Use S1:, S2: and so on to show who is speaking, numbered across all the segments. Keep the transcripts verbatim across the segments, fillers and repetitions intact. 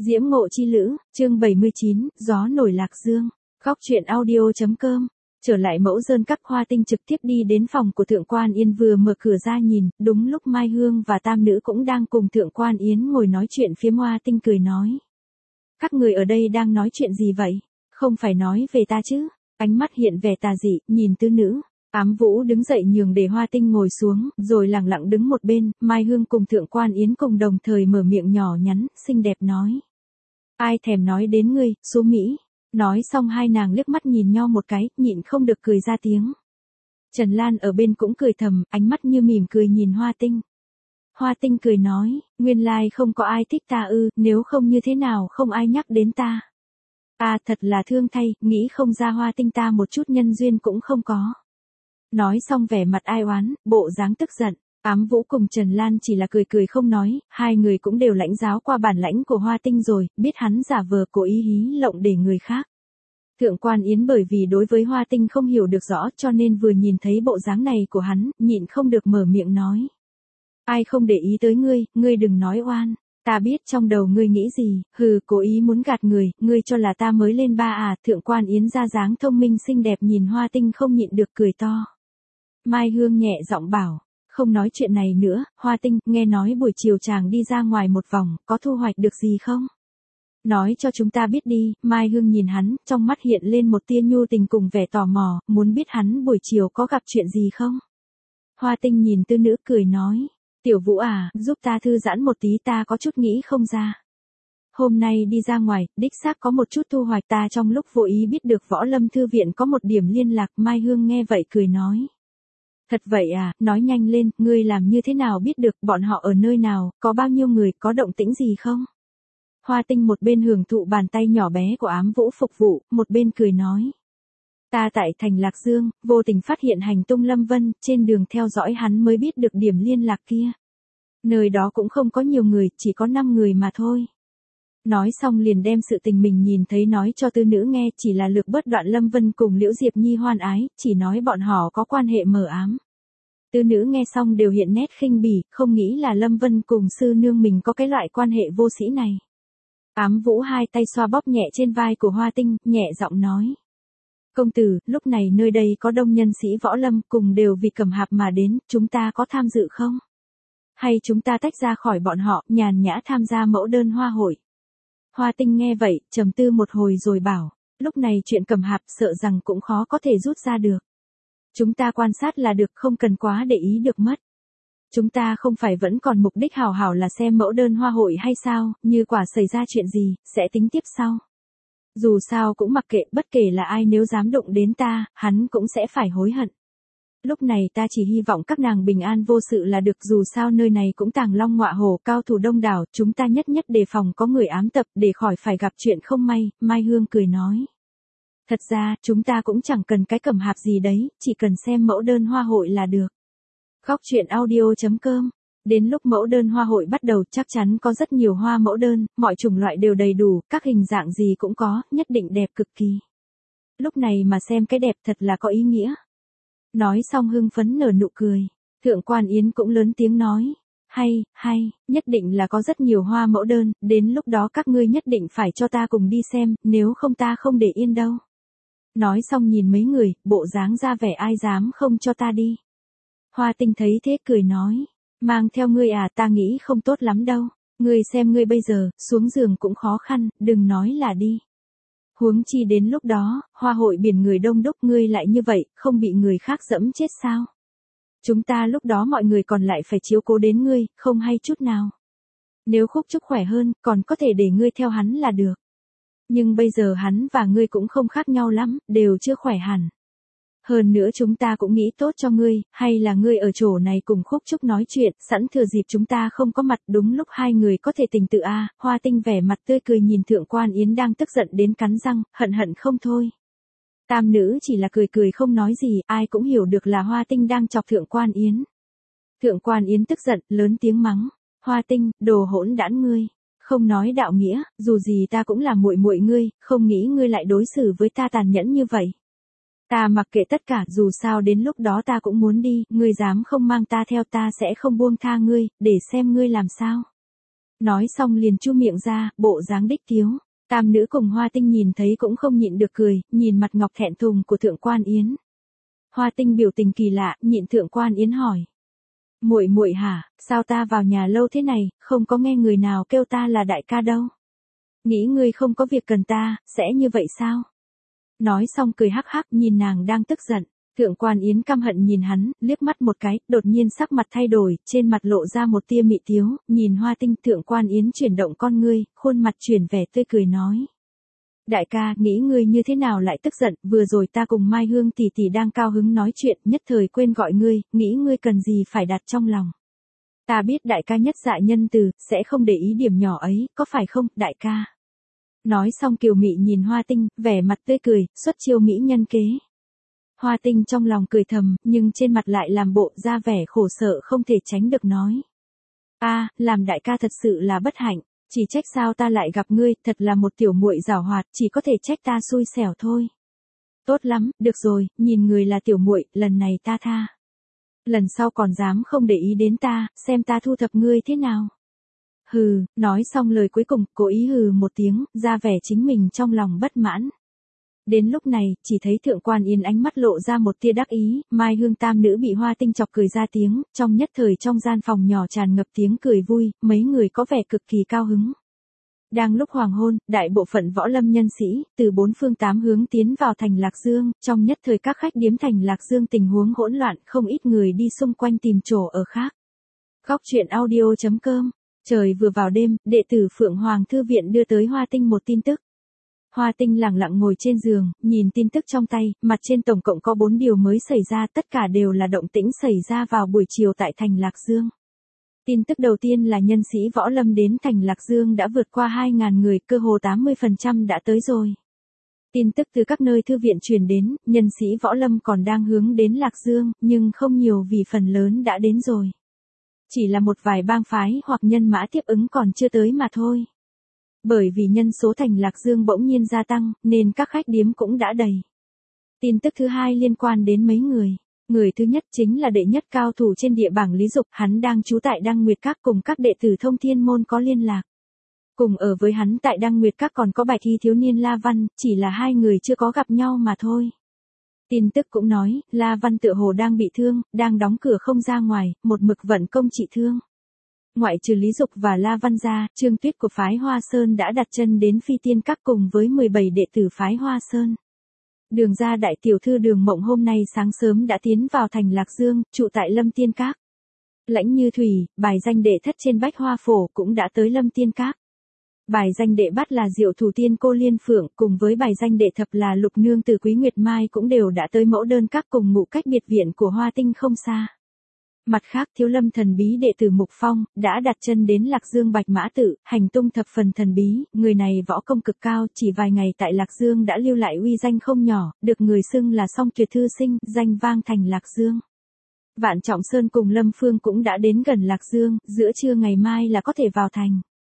S1: Diễm Ngộ Chi Lữ, chương bảy mươi chín, Gió nổi lạc dương. Góc truyện audio.com. Trở lại Mẫu Dơn Các, Hoa Tinh trực tiếp đi đến phòng của Thượng Quan Yến, vừa mở cửa ra nhìn, đúng lúc Mai Hương và Tam Nữ cũng đang cùng Thượng Quan Yến ngồi nói chuyện phiếm. Hoa Tinh cười nói: các người ở đây đang nói chuyện gì vậy? Không phải nói về ta chứ? Ánh mắt hiện vẻ tà dị, nhìn Tứ Nữ. Ám Vũ đứng dậy nhường để Hoa Tinh ngồi xuống, rồi lặng lặng đứng một bên. Mai Hương cùng Thượng Quan Yến cùng đồng thời mở miệng nhỏ nhắn, xinh đẹp nói: ai thèm nói đến ngươi, số Mỹ. Nói xong hai nàng liếc mắt nhìn nhau một cái, nhịn không được cười ra tiếng. Trần Lan ở bên cũng cười thầm, ánh mắt như mỉm cười nhìn Hoa Tinh. Hoa Tinh cười nói: nguyên lai không có ai thích ta ư, nếu không như thế nào không ai nhắc đến ta. À thật là thương thay, nghĩ không ra Hoa Tinh ta một chút nhân duyên cũng không có. Nói xong vẻ mặt ai oán, bộ dáng tức giận. Ám Vũ cùng Trần Lan chỉ là cười cười không nói, hai người cũng đều lãnh giáo qua bản lãnh của Hoa Tinh rồi, biết hắn giả vờ cố ý hí lộng để người khác. Thượng Quan Yến bởi vì đối với Hoa Tinh không hiểu được rõ cho nên vừa nhìn thấy bộ dáng này của hắn, nhịn không được mở miệng nói: ai không để ý tới ngươi, ngươi đừng nói oan. Ta biết trong đầu ngươi nghĩ gì, hừ, cố ý muốn gạt người, ngươi cho là ta mới lên ba à. Thượng Quan Yến ra dáng thông minh xinh đẹp nhìn Hoa Tinh không nhịn được cười to. Mai Hương nhẹ giọng bảo: không nói chuyện này nữa, Hoa Tinh, nghe nói buổi chiều chàng đi ra ngoài một vòng, có thu hoạch được gì không? Nói cho chúng ta biết đi. Mai Hương nhìn hắn, trong mắt hiện lên một tia nhu tình cùng vẻ tò mò, muốn biết hắn buổi chiều có gặp chuyện gì không? Hoa Tinh nhìn Tư Nữ cười nói: tiểu Vũ à, giúp ta thư giãn một tí, ta có chút nghĩ không ra. Hôm nay đi ra ngoài, đích xác có một chút thu hoạch, ta trong lúc vô ý biết được Võ Lâm Thư Viện có một điểm liên lạc. Mai Hương nghe vậy cười nói: thật vậy à, nói nhanh lên, ngươi làm như thế nào biết được, bọn họ ở nơi nào, có bao nhiêu người, có động tĩnh gì không? Hoa Tinh một bên hưởng thụ bàn tay nhỏ bé của Ám Vũ phục vụ, một bên cười nói: ta tại thành Lạc Dương, vô tình phát hiện hành tung Lâm Vân, trên đường theo dõi hắn mới biết được điểm liên lạc kia. Nơi đó cũng không có nhiều người, chỉ có năm người mà thôi. Nói xong liền đem sự tình mình nhìn thấy nói cho Tư Nữ nghe, chỉ là lược bớt đoạn Lâm Vân cùng Liễu Diệp Nhi hoan ái, chỉ nói bọn họ có quan hệ mờ ám. Tư Nữ nghe xong đều hiện nét khinh bỉ, không nghĩ là Lâm Vân cùng sư nương mình có cái loại quan hệ vô sĩ này. Ám Vũ hai tay xoa bóp nhẹ trên vai của Hoa Tinh, nhẹ giọng nói: công tử, lúc này nơi đây có đông nhân sĩ võ lâm, cùng đều vì Cẩm Hạp mà đến, chúng ta có tham dự không? Hay chúng ta tách ra khỏi bọn họ, nhàn nhã tham gia mẫu đơn hoa hội? Hoa Tinh nghe vậy, trầm tư một hồi rồi bảo: lúc này chuyện Cẩm Hạp sợ rằng cũng khó có thể rút ra được. Chúng ta quan sát là được, không cần quá để ý được mất. Chúng ta không phải vẫn còn mục đích hảo hảo là xem mẫu đơn hoa hội hay sao, như quả xảy ra chuyện gì, sẽ tính tiếp sau. Dù sao cũng mặc kệ, bất kể là ai nếu dám đụng đến ta, hắn cũng sẽ phải hối hận. Lúc này ta chỉ hy vọng các nàng bình an vô sự là được, dù sao nơi này cũng tàng long ngọa hổ, cao thủ đông đảo, chúng ta nhất nhất đề phòng có người ám tập để khỏi phải gặp chuyện không may. Mai Hương cười nói: thật ra, chúng ta cũng chẳng cần cái Cẩm Hạp gì đấy, chỉ cần xem mẫu đơn hoa hội là được. Góc truyện audio.com. Đến lúc mẫu đơn hoa hội bắt đầu chắc chắn có rất nhiều hoa mẫu đơn, mọi chủng loại đều đầy đủ, các hình dạng gì cũng có, nhất định đẹp cực kỳ. Lúc này mà xem cái đẹp thật là có ý nghĩa. Nói xong hưng phấn nở nụ cười. Thượng Quan Yến cũng lớn tiếng nói: hay, hay, nhất định là có rất nhiều hoa mẫu đơn, đến lúc đó các ngươi nhất định phải cho ta cùng đi xem, nếu không ta không để yên đâu. Nói xong nhìn mấy người, bộ dáng ra vẻ ai dám không cho ta đi. Hoa Tinh thấy thế cười nói: mang theo ngươi à, ta nghĩ không tốt lắm đâu. Ngươi xem ngươi bây giờ, xuống giường cũng khó khăn, đừng nói là đi. Huống chi đến lúc đó, hoa hội biển người đông đúc, ngươi lại như vậy, không bị người khác dẫm chết sao? Chúng ta lúc đó mọi người còn lại phải chiếu cố đến ngươi, không hay chút nào. Nếu Khúc Trúc khỏe hơn, còn có thể để ngươi theo hắn là được. Nhưng bây giờ hắn và ngươi cũng không khác nhau lắm, đều chưa khỏe hẳn. Hơn nữa chúng ta cũng nghĩ tốt cho ngươi, hay là ngươi ở chỗ này cùng Khúc Trúc nói chuyện, sẵn thừa dịp chúng ta không có mặt, đúng lúc hai người có thể tình tự a. À. Hoa Tinh vẻ mặt tươi cười nhìn Thượng Quan Yến đang tức giận đến cắn răng, hận hận không thôi. Tam Nữ chỉ là cười cười không nói gì, ai cũng hiểu được là Hoa Tinh đang chọc Thượng Quan Yến. Thượng Quan Yến tức giận, lớn tiếng mắng: Hoa Tinh, đồ hỗn đản ngươi, không nói đạo nghĩa, dù gì ta cũng là muội muội ngươi, không nghĩ ngươi lại đối xử với ta tàn nhẫn như vậy. Ta mặc kệ tất cả, dù sao đến lúc đó ta cũng muốn đi, ngươi dám không mang ta theo ta sẽ không buông tha ngươi, để xem ngươi làm sao. Nói xong liền chu miệng ra, bộ dáng đích thiếu. Tam nữ cùng Hoa Tinh nhìn thấy cũng không nhịn được cười, nhìn mặt ngọc thẹn thùng của Thượng Quan Yến. Hoa Tinh biểu tình kỳ lạ, nhịn Thượng Quan Yến hỏi. Muội muội hả, sao ta vào nhà lâu thế này, không có nghe người nào kêu ta là đại ca đâu. Nghĩ ngươi không có việc cần ta, sẽ như vậy sao? Nói xong cười hắc hắc nhìn nàng đang tức giận. Thượng Quan Yến căm hận nhìn hắn, liếc mắt một cái, đột nhiên sắc mặt thay đổi, trên mặt lộ ra một tia mị tiếu, nhìn Hoa Tinh. Thượng Quan Yến chuyển động con ngươi, khuôn mặt chuyển vẻ tươi cười nói. Đại ca, nghĩ ngươi như thế nào lại tức giận, vừa rồi ta cùng Mai Hương tỷ tỷ đang cao hứng nói chuyện, nhất thời quên gọi ngươi, nghĩ ngươi cần gì phải đặt trong lòng. Ta biết đại ca nhất dạ nhân từ, sẽ không để ý điểm nhỏ ấy, có phải không, đại ca? Nói xong kiều mị nhìn Hoa Tinh, vẻ mặt tươi cười, xuất chiêu mỹ nhân kế. Hoa Tinh trong lòng cười thầm, nhưng trên mặt lại làm bộ ra vẻ khổ sở không thể tránh được nói. A, à, làm đại ca thật sự là bất hạnh, chỉ trách sao ta lại gặp ngươi, thật là một tiểu muội giảo hoạt, chỉ có thể trách ta xui xẻo thôi. Tốt lắm, được rồi, nhìn người là tiểu muội, lần này ta tha. Lần sau còn dám không để ý đến ta, xem ta thu thập ngươi thế nào. Hừ, nói xong lời cuối cùng, cố ý hừ một tiếng, ra vẻ chính mình trong lòng bất mãn. Đến lúc này, chỉ thấy Thượng Quan Yến ánh mắt lộ ra một tia đắc ý, Mai Hương tam nữ bị Hoa Tinh chọc cười ra tiếng, trong nhất thời trong gian phòng nhỏ tràn ngập tiếng cười vui, mấy người có vẻ cực kỳ cao hứng. Đang lúc hoàng hôn, đại bộ phận võ lâm nhân sĩ, từ bốn phương tám hướng tiến vào thành Lạc Dương, trong nhất thời các khách điếm thành Lạc Dương tình huống hỗn loạn, không ít người đi xung quanh tìm chỗ ở khác. Góc truyện audio chấm com. Trời vừa vào đêm, đệ tử Phượng Hoàng Thư Viện đưa tới Hoa Tinh một tin tức. Hoa Tinh lặng lặng ngồi trên giường, nhìn tin tức trong tay, mặt trên tổng cộng có bốn điều mới xảy ra, tất cả đều là động tĩnh xảy ra vào buổi chiều tại thành Lạc Dương. Tin tức đầu tiên là nhân sĩ võ lâm đến thành Lạc Dương đã vượt qua hai nghìn người, cơ hồ tám mươi phần trăm đã tới rồi. Tin tức từ các nơi thư viện truyền đến, nhân sĩ võ lâm còn đang hướng đến Lạc Dương, nhưng không nhiều vì phần lớn đã đến rồi. Chỉ là một vài bang phái hoặc nhân mã tiếp ứng còn chưa tới mà thôi. Bởi vì nhân số thành Lạc Dương bỗng nhiên gia tăng, nên các khách điếm cũng đã đầy. Tin tức thứ hai liên quan đến mấy người. Người thứ nhất chính là đệ nhất cao thủ trên địa bảng Lý Dục, hắn đang trú tại Đăng Nguyệt Các cùng các đệ tử Thông Thiên Môn có liên lạc. Cùng ở với hắn tại Đăng Nguyệt Các còn có Bạch Y thiếu niên La Văn, chỉ là hai người chưa có gặp nhau mà thôi. Tin tức cũng nói, La Văn tựa hồ đang bị thương, đang đóng cửa không ra ngoài, một mực vận công trị thương. Ngoại trừ Lý Dục và La Văn ra, Trương Tuyết của phái Hoa Sơn đã đặt chân đến Phi Tiên Các cùng với mười bảy đệ tử phái Hoa Sơn. Đường ra đại tiểu thư Đường Mộng hôm nay sáng sớm đã tiến vào thành Lạc Dương, trụ tại Lâm Tiên Các. Lãnh Như Thủy, bài danh đệ thất trên Bách Hoa Phổ cũng đã tới Lâm Tiên Các. Bài danh đệ bát là Diệu Thủ Tiên Cô Liên Phượng, cùng với bài danh đệ thập là Lục Nương Từ Quý Nguyệt Mai cũng đều đã tới Mẫu Đơn Các cùng ngụ cách biệt viện của Hoa Tinh không xa. Mặt khác, Thiếu Lâm thần bí đệ tử Mục Phong đã đặt chân đến Lạc Dương Bạch Mã Tự, hành tung thập phần thần bí, người này võ công cực cao, chỉ vài ngày tại Lạc Dương đã lưu lại uy danh không nhỏ, được người xưng là Song Tuyệt Thư Sinh, danh vang thành Lạc Dương. Vạn Trọng Sơn cùng Lâm Phương cũng đã đến gần Lạc Dương, giữa trưa ngày mai là có thể vào thành.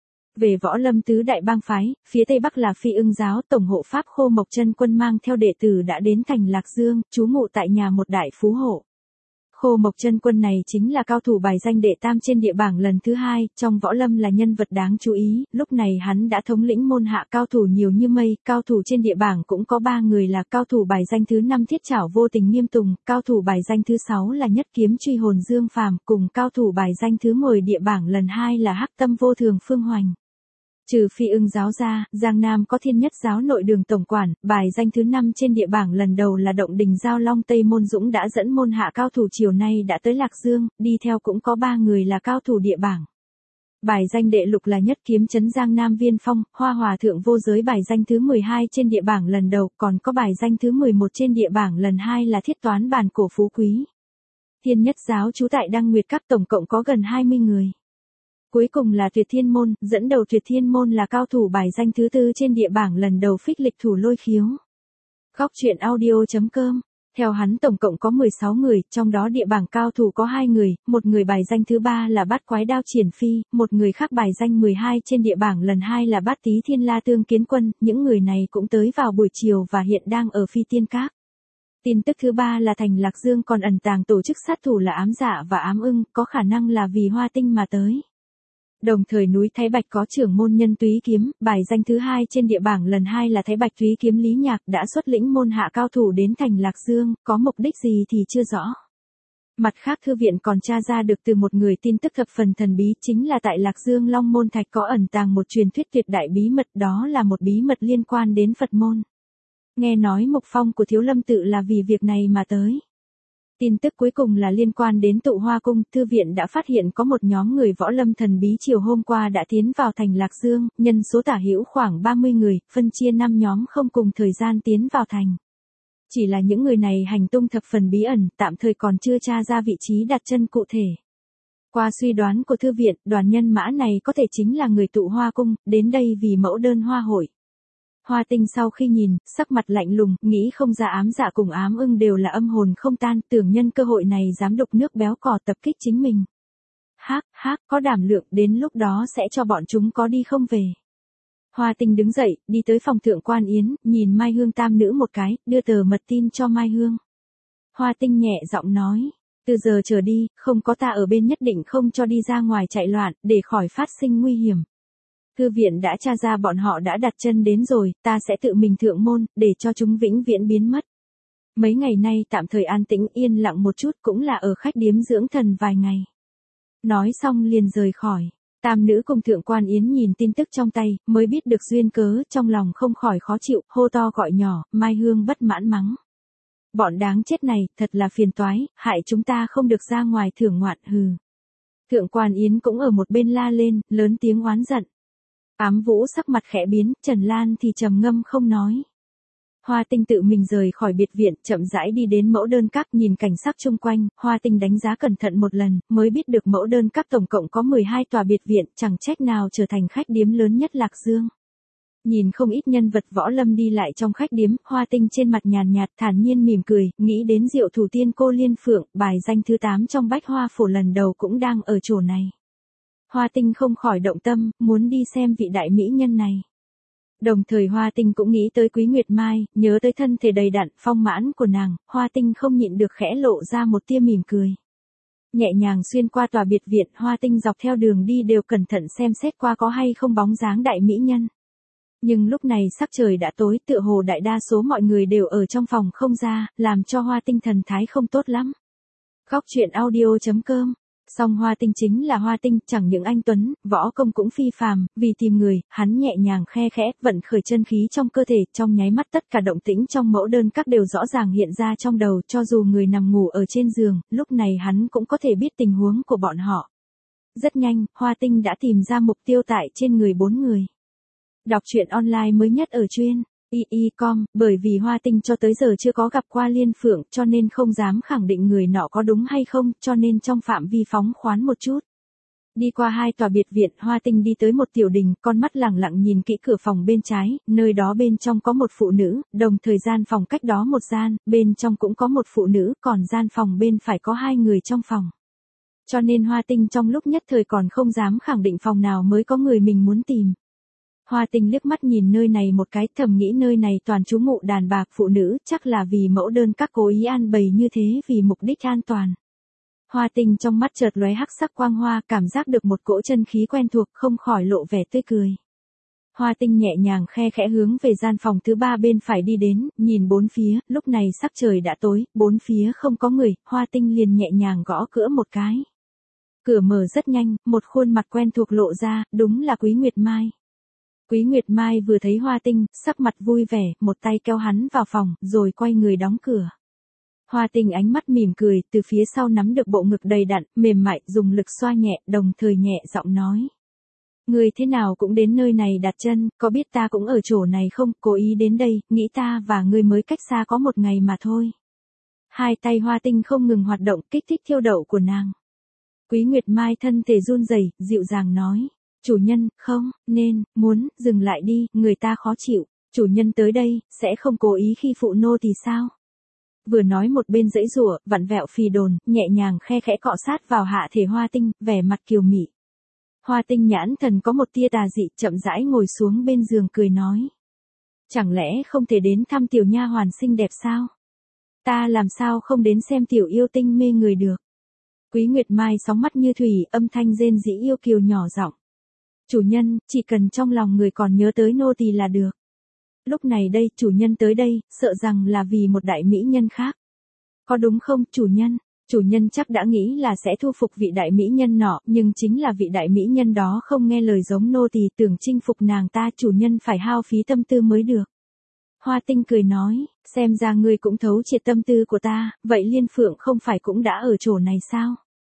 S1: Về võ lâm tứ đại bang phái, phía tây bắc là Phi Ưng giáo, tổng hộ pháp Khô Mộc Chân Quân mang theo đệ tử đã đến thành Lạc Dương, trú ngụ tại nhà một đại phú hộ. Khô Mộc Chân Quân này chính là cao thủ bài danh đệ tam trên địa bảng lần thứ hai, trong võ lâm là nhân vật đáng chú ý, lúc này hắn đã thống lĩnh môn hạ cao thủ nhiều như mây, cao thủ trên địa bảng cũng có ba người là cao thủ bài danh thứ năm Thiết Trảo Vô Tình Nghiêm Tùng, cao thủ bài danh thứ sáu là Nhất Kiếm Truy Hồn Dương Phàm, cùng cao thủ bài danh thứ mười địa bảng lần hai là Hắc Tâm Vô Thường Phương Hoành. Trừ Phi Ưng giáo ra, Giang Nam có Thiên Nhất giáo nội đường tổng quản, bài danh thứ năm trên địa bảng lần đầu là Động Đình Giao Long Tây Môn Dũng đã dẫn môn hạ cao thủ chiều nay đã tới Lạc Dương, đi theo cũng có ba người là cao thủ địa bảng. Bài danh đệ lục là Nhất Kiếm Trấn Giang Nam Viên Phong, Hoa Hòa Thượng Vô Giới bài danh thứ mười hai trên địa bảng lần đầu, còn có bài danh thứ mười một trên địa bảng lần hai là Thiết Toán Bản Cổ Phú Quý. Thiên Nhất giáo trú tại Đăng Nguyệt Các tổng cộng có gần hai mươi người. Cuối cùng là Tuyệt Thiên Môn, dẫn đầu Tuyệt Thiên Môn là cao thủ bài danh thứ tư trên địa bảng lần đầu Phích Lịch Thủ Lôi Khiếu. Góc truyện audio chấm com. Theo hắn tổng cộng có mười sáu người, trong đó địa bảng cao thủ có hai người, một người bài danh thứ ba là Bát Quái Đao Triển Phi, một người khác bài danh mười hai trên địa bảng lần hai là Bát Tý Thiên La Tương Kiến Quân, những người này cũng tới vào buổi chiều và hiện đang ở Phi Tiên Các. Tin tức thứ ba là thành Lạc Dương còn ẩn tàng tổ chức sát thủ là Ám Dạ và Ám Ưng, có khả năng là vì Hoa Tinh mà tới. Đồng thời núi Thái Bạch có trưởng môn nhân Túy Kiếm, bài danh thứ hai trên địa bảng lần hai là Thái Bạch Túy Kiếm Lý Nhạc đã xuất lĩnh môn hạ cao thủ đến thành Lạc Dương, có mục đích gì thì chưa rõ. Mặt khác thư viện còn tra ra được từ một người tin tức thập phần thần bí, chính là tại Lạc Dương Long Môn Thạch có ẩn tàng một truyền thuyết tuyệt đại bí mật, đó là một bí mật liên quan đến Phật môn. Nghe nói Mục Phong của Thiếu Lâm tự là vì việc này mà tới. Tin tức cuối cùng là liên quan đến Tụ Hoa Cung, thư viện đã phát hiện có một nhóm người võ lâm thần bí chiều hôm qua đã tiến vào thành Lạc Dương, nhân số tả hữu khoảng ba mươi người, phân chia năm nhóm không cùng thời gian tiến vào thành. Chỉ là những người này hành tung thập phần bí ẩn, tạm thời còn chưa tra ra vị trí đặt chân cụ thể. Qua suy đoán của thư viện, đoàn nhân mã này có thể chính là người Tụ Hoa Cung, đến đây vì mẫu đơn hoa hội. Hoa Tinh sau khi nhìn, sắc mặt lạnh lùng, nghĩ không ra ám dạ cùng ám ưng đều là âm hồn không tan, tưởng nhân cơ hội này dám đục nước béo cò tập kích chính mình. Hác, hác, có đảm lượng, đến lúc đó sẽ cho bọn chúng có đi không về. Hoa Tinh đứng dậy, đi tới phòng Thượng Quan Yến, nhìn Mai Hương tam nữ một cái, đưa tờ mật tin cho Mai Hương. Hoa Tinh nhẹ giọng nói, từ giờ trở đi, không có ta ở bên nhất định không cho đi ra ngoài chạy loạn, để khỏi phát sinh nguy hiểm. Thư viện đã tra ra bọn họ đã đặt chân đến rồi, ta sẽ tự mình thượng môn, để cho chúng vĩnh viễn biến mất. Mấy ngày nay tạm thời an tĩnh yên lặng một chút cũng là ở khách điếm dưỡng thần vài ngày. Nói xong liền rời khỏi. Tam nữ cùng Thượng Quan Yến nhìn tin tức trong tay, mới biết được duyên cớ, trong lòng không khỏi khó chịu, hô to gọi nhỏ, Mai Hương bất mãn mắng. Bọn đáng chết này, thật là phiền toái, hại chúng ta không được ra ngoài thưởng ngoạn, hừ. Thượng Quan Yến cũng ở một bên la lên, lớn tiếng oán giận. Ám Vũ sắc mặt khẽ biến, Trần Lan thì trầm ngâm không nói. Hoa Tinh tự mình rời khỏi biệt viện, chậm rãi đi đến mẫu đơn các, nhìn cảnh sắc chung quanh, Hoa Tinh đánh giá cẩn thận một lần, mới biết được mẫu đơn các tổng cộng có mười hai tòa biệt viện, chẳng trách nào trở thành khách điếm lớn nhất Lạc Dương. Nhìn không ít nhân vật võ lâm đi lại trong khách điếm, Hoa Tinh trên mặt nhàn nhạt, thản nhiên mỉm cười, nghĩ đến Diệu Thủ Tiên cô Liên Phượng, bài danh thứ tám trong Bách Hoa Phổ lần đầu cũng đang ở chỗ này. Hoa Tinh không khỏi động tâm, muốn đi xem vị đại mỹ nhân này. Đồng thời Hoa Tinh cũng nghĩ tới Quý Nguyệt Mai, nhớ tới thân thể đầy đặn, phong mãn của nàng, Hoa Tinh không nhịn được khẽ lộ ra một tia mỉm cười. Nhẹ nhàng xuyên qua tòa biệt viện, Hoa Tinh dọc theo đường đi đều cẩn thận xem xét qua có hay không bóng dáng đại mỹ nhân. Nhưng lúc này sắc trời đã tối, tựa hồ đại đa số mọi người đều ở trong phòng không ra, làm cho Hoa Tinh thần thái không tốt lắm. Góc truyện audio chấm com. Song Hoa Tinh chính là Hoa Tinh, chẳng những anh tuấn, võ công cũng phi phàm, vì tìm người, hắn nhẹ nhàng khe khẽ, vận khởi chân khí trong cơ thể, trong nháy mắt tất cả động tĩnh trong mẫu đơn các đều rõ ràng hiện ra trong đầu, cho dù người nằm ngủ ở trên giường, lúc này hắn cũng có thể biết tình huống của bọn họ. Rất nhanh, Hoa Tinh đã tìm ra mục tiêu tại trên người bốn người. Đọc truyện online mới nhất ở chuyên i i chấm com, bởi vì Hoa Tinh cho tới giờ chưa có gặp qua Liên Phượng, cho nên không dám khẳng định người nọ có đúng hay không, cho nên trong phạm vi phóng khoán một chút. Đi qua hai tòa biệt viện, Hoa Tinh đi tới một tiểu đình, con mắt lẳng lặng nhìn kỹ cửa phòng bên trái, nơi đó bên trong có một phụ nữ, đồng thời gian phòng cách đó một gian, bên trong cũng có một phụ nữ, còn gian phòng bên phải có hai người trong phòng. Cho nên Hoa Tinh trong lúc nhất thời còn không dám khẳng định phòng nào mới có người mình muốn tìm. Hoa Tinh liếc mắt nhìn nơi này một cái, thầm nghĩ nơi này toàn trú ngụ đàn bà phụ nữ, chắc là vì mẫu đơn các cố ý an bày như thế vì mục đích an toàn. Hoa Tinh trong mắt chợt lóe hắc sắc quang hoa, cảm giác được một cỗ chân khí quen thuộc, không khỏi lộ vẻ tươi cười. Hoa Tinh nhẹ nhàng khe khẽ hướng về gian phòng thứ ba bên phải đi đến, nhìn bốn phía, lúc này sắc trời đã tối, bốn phía không có người, Hoa Tinh liền nhẹ nhàng gõ cửa một cái. Cửa mở rất nhanh, một khuôn mặt quen thuộc lộ ra, đúng là Quý Nguyệt Mai. Quý Nguyệt Mai vừa thấy Hoa Tinh, sắc mặt vui vẻ, một tay kéo hắn vào phòng, rồi quay người đóng cửa. Hoa Tinh ánh mắt mỉm cười, từ phía sau nắm được bộ ngực đầy đặn, mềm mại, dùng lực xoa nhẹ, đồng thời nhẹ giọng nói. Người thế nào cũng đến nơi này đặt chân, có biết ta cũng ở chỗ này không, cố ý đến đây, nghĩ ta và ngươi mới cách xa có một ngày mà thôi. Hai tay Hoa Tinh không ngừng hoạt động, kích thích thiêu đậu của nàng. Quý Nguyệt Mai thân thể run rẩy, dịu dàng nói. Chủ nhân, không, nên, muốn, dừng lại đi, người ta khó chịu. Chủ nhân tới đây, sẽ không cố ý khi phụ nô thì sao? Vừa nói một bên giãy giụa, vặn vẹo phì đồn, nhẹ nhàng khe khẽ cọ sát vào hạ thể Hoa Tinh, vẻ mặt kiều mị. Hoa Tinh nhãn thần có một tia tà dị, chậm rãi ngồi xuống bên giường cười nói. Chẳng lẽ không thể đến thăm tiểu nha hoàn xinh đẹp sao? Ta làm sao không đến xem tiểu yêu tinh mê người được? Quý Nguyệt Mai sóng mắt như thủy, âm thanh rên rỉ yêu kiều nhỏ giọng. Chủ nhân, chỉ cần trong lòng người còn nhớ tới nô tỳ là được. Lúc này đây, chủ nhân tới đây, sợ rằng là vì một đại mỹ nhân khác. Có đúng không, chủ nhân? Chủ nhân chắc đã nghĩ là sẽ thu phục vị đại mỹ nhân nọ, nhưng chính là vị đại mỹ nhân đó không nghe lời giống nô tỳ, tưởng chinh phục nàng ta, chủ nhân phải hao phí tâm tư mới được. Hoa Tinh cười nói, xem ra ngươi cũng thấu triệt tâm tư của ta, vậy Liên Phượng không phải cũng đã ở chỗ này sao?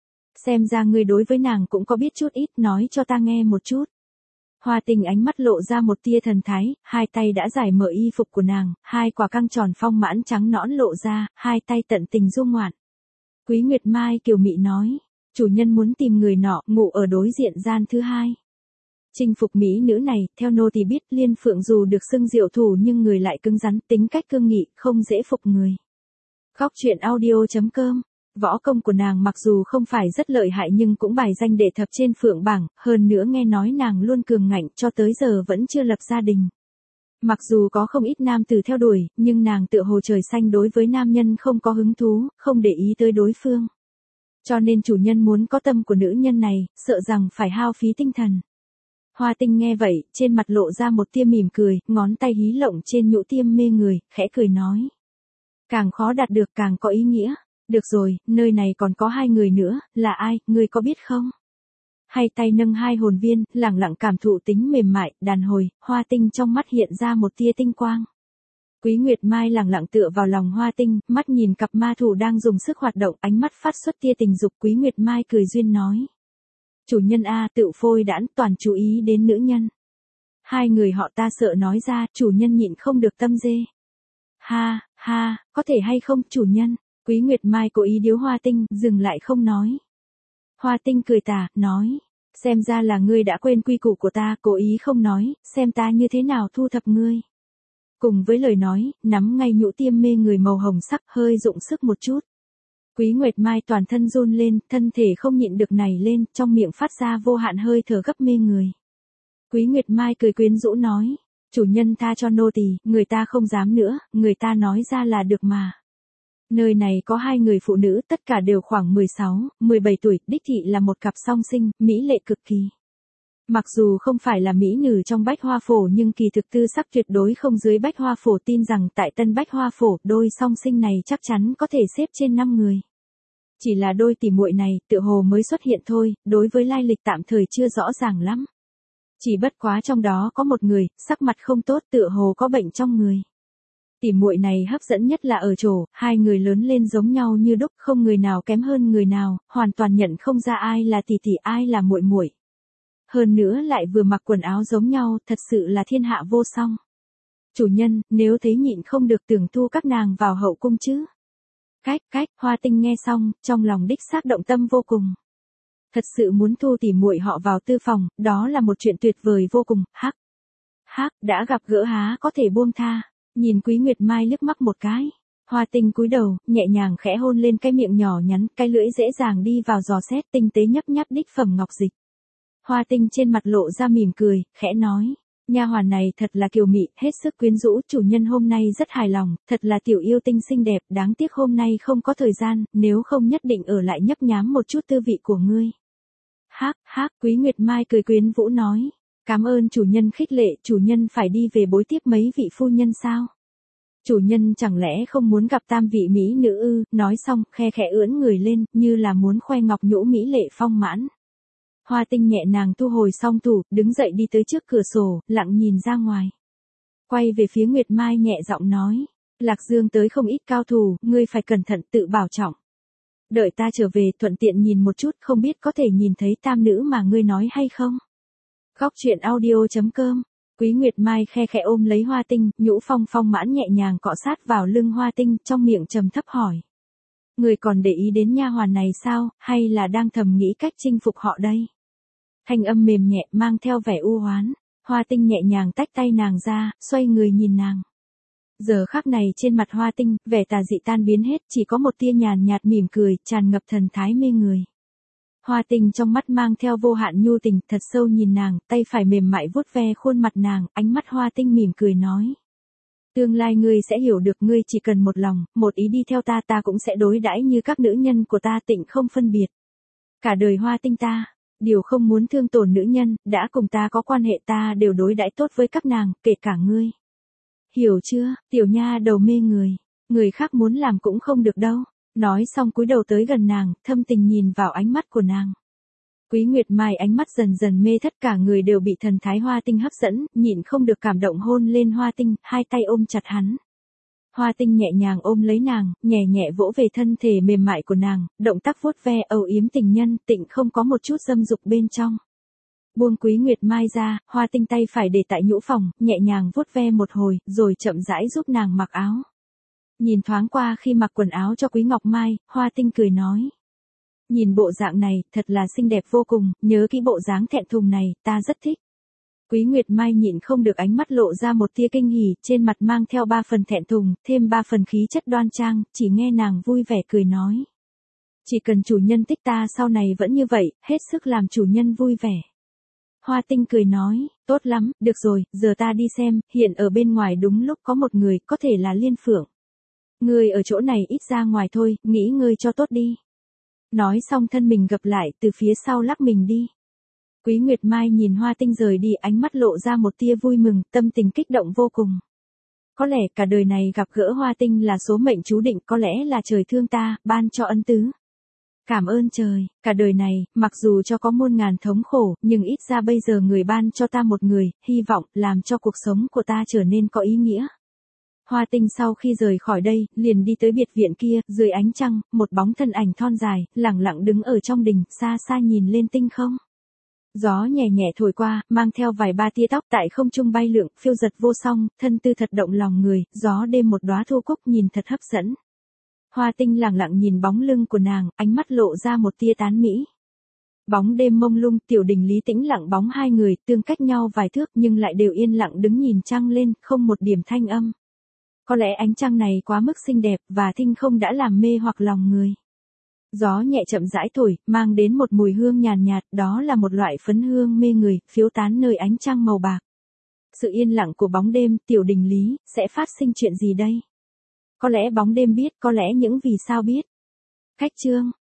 S1: Xem ra ngươi đối với nàng cũng có biết chút ít, nói cho ta nghe một chút. Hoa Tinh ánh mắt lộ ra một tia thần thái, hai tay đã giải mở y phục của nàng, hai quả căng tròn phong mãn trắng nõn lộ ra, hai tay tận tình du ngoạn. Quý Nguyệt Mai kiều mị nói, chủ nhân muốn tìm người nọ, ngủ ở đối diện gian thứ hai. Chinh phục mỹ nữ này, theo nô tỳ biết, Liên Phượng dù được xưng diệu thủ nhưng người lại cứng rắn, tính cách cương nghị, không dễ phục người. Khóc chuyện audio chấm com. Võ công của nàng mặc dù không phải rất lợi hại nhưng cũng bài danh đệ thập trên Phượng bảng, hơn nữa nghe nói nàng luôn cường ngạnh, cho tới giờ vẫn chưa lập gia đình. Mặc dù có không ít nam tử theo đuổi, nhưng nàng tựa hồ trời xanh đối với nam nhân không có hứng thú, không để ý tới đối phương. Cho nên chủ nhân muốn có tâm của nữ nhân này, sợ rằng phải hao phí tinh thần. Hoa Tinh nghe vậy, trên mặt lộ ra một tia mỉm cười, ngón tay hí lộng trên nhũ tiêm mê người, khẽ cười nói. Càng khó đạt được càng có ý nghĩa. Được rồi, nơi này còn có hai người nữa, là ai, ngươi có biết không? Hai tay nâng hai hồn viên, lẳng lặng cảm thụ tính mềm mại, đàn hồi, Hoa Tinh trong mắt hiện ra một tia tinh quang. Quý Nguyệt Mai lẳng lặng tựa vào lòng Hoa Tinh, mắt nhìn cặp ma thủ đang dùng sức hoạt động, ánh mắt phát xuất tia tình dục. Quý Nguyệt Mai cười duyên nói. Chủ nhân a, tự phôi đãn, toàn chú ý đến nữ nhân. Hai người họ ta sợ nói ra, chủ nhân nhịn không được tâm dê. Ha, ha, có thể hay không, chủ nhân? Quý Nguyệt Mai cố ý điếu Hoa Tinh, dừng lại không nói. Hoa Tinh cười tà, nói, xem ra là ngươi đã quên quy củ của ta, cố ý không nói, xem ta như thế nào thu thập ngươi. Cùng với lời nói, nắm ngay nhũ tiêm mê người màu hồng sắc, hơi dụng sức một chút. Quý Nguyệt Mai toàn thân run lên, thân thể không nhịn được nảy lên, trong miệng phát ra vô hạn hơi thở gấp mê người. Quý Nguyệt Mai cười quyến rũ nói, chủ nhân tha cho nô tỳ, người ta không dám nữa, người ta nói ra là được mà. Nơi này có hai người phụ nữ, tất cả đều khoảng mười sáu, mười bảy tuổi, đích thị là một cặp song sinh, mỹ lệ cực kỳ. Mặc dù không phải là mỹ nữ trong Bách Hoa Phổ nhưng kỳ thực tư sắc tuyệt đối không dưới Bách Hoa Phổ, tin rằng tại Tân Bách Hoa Phổ, đôi song sinh này chắc chắn có thể xếp trên năm người. Chỉ là đôi tỉ muội này, tựa hồ mới xuất hiện thôi, đối với lai lịch tạm thời chưa rõ ràng lắm. Chỉ bất quá trong đó có một người, sắc mặt không tốt, tựa hồ có bệnh trong người. Tỉ muội này hấp dẫn nhất là ở chỗ, hai người lớn lên giống nhau như đúc, không người nào kém hơn người nào, hoàn toàn nhận không ra ai là tỷ tỷ ai là muội muội. Hơn nữa lại vừa mặc quần áo giống nhau, thật sự là thiên hạ vô song. Chủ nhân, nếu thấy nhịn không được tưởng thu các nàng vào hậu cung chứ. Cách, cách, Hoa Tinh nghe xong, trong lòng đích xác động tâm vô cùng. Thật sự muốn thu tỉ muội họ vào tư phòng, đó là một chuyện tuyệt vời vô cùng, hắc. Hắc, đã gặp gỡ há có thể buông tha. Nhìn Quý Nguyệt Mai liếc mắt một cái. Hoa Tinh cúi đầu, nhẹ nhàng khẽ hôn lên cái miệng nhỏ nhắn, cái lưỡi dễ dàng đi vào giò xét, tinh tế nhấp nháp đích phẩm ngọc dịch. Hoa Tinh trên mặt lộ ra mỉm cười, khẽ nói, nha hoàn này thật là kiều mị, hết sức quyến rũ, chủ nhân hôm nay rất hài lòng, thật là tiểu yêu tinh xinh đẹp, đáng tiếc hôm nay không có thời gian, nếu không nhất định ở lại nhấp nhám một chút tư vị của ngươi. Hắc, hắc, Quý Nguyệt Mai cười quyến rũ nói, cảm ơn chủ nhân khích lệ, chủ nhân phải đi về bối tiếp mấy vị phu nhân sao? Chủ nhân chẳng lẽ không muốn gặp tam vị mỹ nữ ư? Nói xong, khe khẽ ưỡn người lên, như là muốn khoe ngọc nhũ mỹ lệ phong mãn. Hoa Tinh nhẹ nàng thu hồi song thủ, đứng dậy đi tới trước cửa sổ, lặng nhìn ra ngoài. Quay về phía Nguyệt Mai nhẹ giọng nói, Lạc Dương tới không ít cao thủ, ngươi phải cẩn thận tự bảo trọng. Đợi ta trở về thuận tiện nhìn một chút, không biết có thể nhìn thấy tam nữ mà ngươi nói hay không? Khóc chuyện audio chấm com. Quý Nguyệt Mai khe khẽ ôm lấy Hoa Tinh, nhũ phong phong mãn nhẹ nhàng cọ sát vào lưng Hoa Tinh, trong miệng trầm thấp hỏi. Người còn để ý đến nha hoàn này sao, hay là đang thầm nghĩ cách chinh phục họ đây? Thanh âm mềm nhẹ mang theo vẻ u hoán. Hoa Tinh nhẹ nhàng tách tay nàng ra, xoay người nhìn nàng. Giờ khắc này trên mặt Hoa Tinh, vẻ tà dị tan biến hết, chỉ có một tia nhàn nhạt mỉm cười, tràn ngập thần thái mê người. Hoa Tinh trong mắt mang theo vô hạn nhu tình, thật sâu nhìn nàng, tay phải mềm mại vuốt ve khuôn mặt nàng, ánh mắt Hoa Tinh mỉm cười nói. Tương lai ngươi sẽ hiểu được, ngươi chỉ cần một lòng, một ý đi theo ta, ta cũng sẽ đối đãi như các nữ nhân của ta, tịnh không phân biệt. Cả đời Hoa Tinh ta, Điều không muốn thương tổn nữ nhân, đã cùng ta có quan hệ ta đều đối đãi tốt với các nàng, kể cả ngươi. Hiểu chưa, tiểu nha đầu mê người. Người khác muốn làm cũng không được đâu. Nói xong cúi đầu tới gần nàng, thâm tình nhìn vào ánh mắt của nàng. Quý Nguyệt Mai ánh mắt dần dần mê thất, cả người đều bị thần thái Hoa Tinh hấp dẫn, nhịn không được cảm động hôn lên Hoa Tinh, hai tay ôm chặt hắn. Hoa Tinh nhẹ nhàng ôm lấy nàng, nhẹ nhẹ vỗ về thân thể mềm mại của nàng, động tác vuốt ve âu yếm tình nhân, tịnh không có một chút dâm dục bên trong. Buông Quý Nguyệt Mai ra, Hoa Tinh tay phải để tại nhũ phòng, nhẹ nhàng vuốt ve một hồi, rồi chậm rãi giúp nàng mặc áo. Nhìn thoáng qua khi mặc quần áo cho Quý Ngọc Mai, Hoa Tinh cười nói. Nhìn bộ dạng này, thật là xinh đẹp vô cùng, nhớ kỹ bộ dáng thẹn thùng này, ta rất thích. Quý Nguyệt Mai nhịn không được ánh mắt lộ ra một tia kinh hỉ, trên mặt mang theo ba phần thẹn thùng, thêm ba phần khí chất đoan trang, chỉ nghe nàng vui vẻ cười nói. Chỉ cần chủ nhân thích ta sau này vẫn như vậy, hết sức làm chủ nhân vui vẻ. Hoa Tinh cười nói, tốt lắm, được rồi, giờ ta đi xem, hiện ở bên ngoài đúng lúc có một người, có thể là Liên Phượng. Ngươi ở chỗ này ít ra ngoài thôi, nghĩ ngươi cho tốt đi. Nói xong thân mình gập lại, từ phía sau lắc mình đi. Quý Nguyệt Mai nhìn Hoa Tinh rời đi, ánh mắt lộ ra một tia vui mừng, tâm tình kích động vô cùng. Có lẽ cả đời này gặp gỡ Hoa Tinh là số mệnh chú định, có lẽ là trời thương ta, ban cho ân tứ. Cảm ơn trời, cả đời này, mặc dù cho có muôn ngàn thống khổ, nhưng ít ra bây giờ người ban cho ta một người, hy vọng, làm cho cuộc sống của ta trở nên có ý nghĩa. Hoa Tinh sau khi rời khỏi đây, liền đi tới biệt viện kia, dưới ánh trăng, một bóng thân ảnh thon dài, lẳng lặng đứng ở trong đình, xa xa nhìn lên tinh không. Gió nhẹ nhẹ thổi qua, mang theo vài ba tia tóc tại không trung bay lượn, phiêu giật vô song, thân tư thật động lòng người, gió đêm một đóa thu cúc nhìn thật hấp dẫn. Hoa Tinh lẳng lặng nhìn bóng lưng của nàng, ánh mắt lộ ra một tia tán mỹ. Bóng đêm mông lung, Tiểu Đình Lý tĩnh lặng bóng hai người, tương cách nhau vài thước nhưng lại đều yên lặng đứng nhìn trăng lên, không một điểm thanh âm. Có lẽ ánh trăng này quá mức xinh đẹp, và thinh không đã làm mê hoặc lòng người. Gió nhẹ chậm rãi thổi, mang đến một mùi hương nhàn nhạt, đó là một loại phấn hương mê người, phiếu tán nơi ánh trăng màu bạc. Sự yên lặng của bóng đêm, Tiểu Đình Lý, sẽ phát sinh chuyện gì đây? Có lẽ bóng đêm biết, có lẽ những vì sao biết. Cách chương